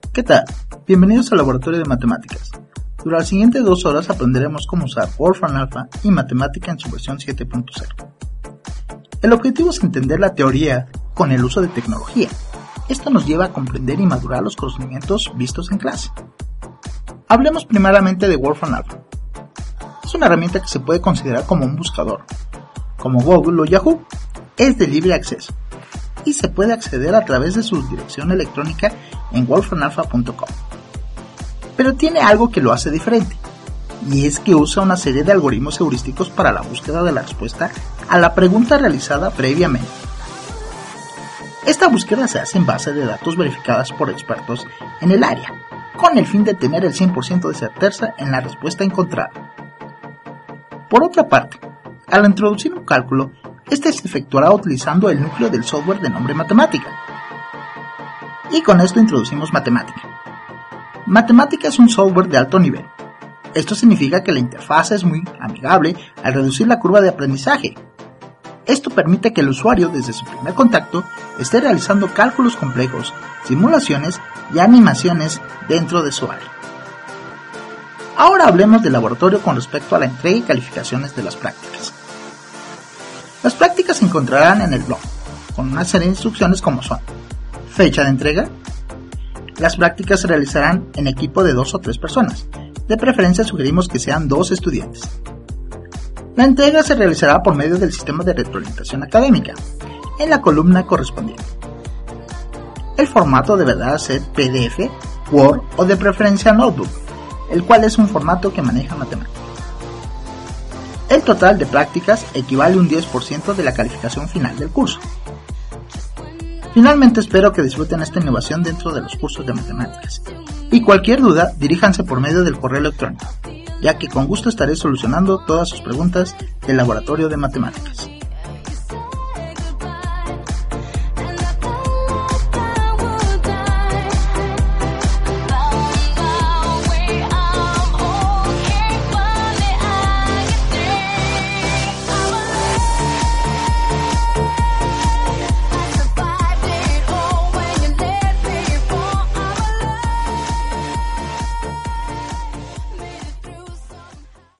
¿Qué tal? Bienvenidos al Laboratorio de Matemáticas. Durante las siguientes 2 horas aprenderemos cómo usar Wolfram Alpha y matemática en su versión 7.0. El objetivo es entender la teoría con el uso de tecnología. Esto nos lleva a comprender y madurar los conocimientos vistos en clase. Hablemos primeramente de Wolfram Alpha. Es una herramienta que se puede considerar como un buscador, como Google o Yahoo. Es de libre acceso y se puede acceder a través de su dirección electrónica en wolframalpha.com. Pero tiene algo que lo hace diferente, y es que usa una serie de algoritmos heurísticos para la búsqueda de la respuesta a la pregunta realizada previamente. Esta búsqueda se hace en base de datos verificadas por expertos en el área, con el fin de tener el 100% de certeza en la respuesta encontrada. Por otra parte, al introducir un cálculo, este se efectuará utilizando el núcleo del software de nombre Matemática. Y con esto introducimos Matemática. Matemática es un software de alto nivel. Esto significa que la interfaz es muy amigable al reducir la curva de aprendizaje. Esto permite que el usuario, desde su primer contacto, esté realizando cálculos complejos, simulaciones y animaciones dentro de su área. Ahora hablemos del laboratorio con respecto a la entrega y calificaciones de las prácticas. Las prácticas se encontrarán en el blog, con una serie de instrucciones como son: fecha de entrega. Las prácticas se realizarán en equipo de 2 o 3 personas. De preferencia sugerimos que sean 2 estudiantes. La entrega se realizará por medio del sistema de retroalimentación académica, en la columna correspondiente. El formato deberá ser PDF, Word o de preferencia Notebook, el cual es un formato que maneja matemáticas. El total de prácticas equivale a un 10% de la calificación final del curso. Finalmente espero que disfruten esta innovación dentro de los cursos de matemáticas. Y cualquier duda, diríjanse por medio del correo electrónico, ya que con gusto estaré solucionando todas sus preguntas del laboratorio de matemáticas.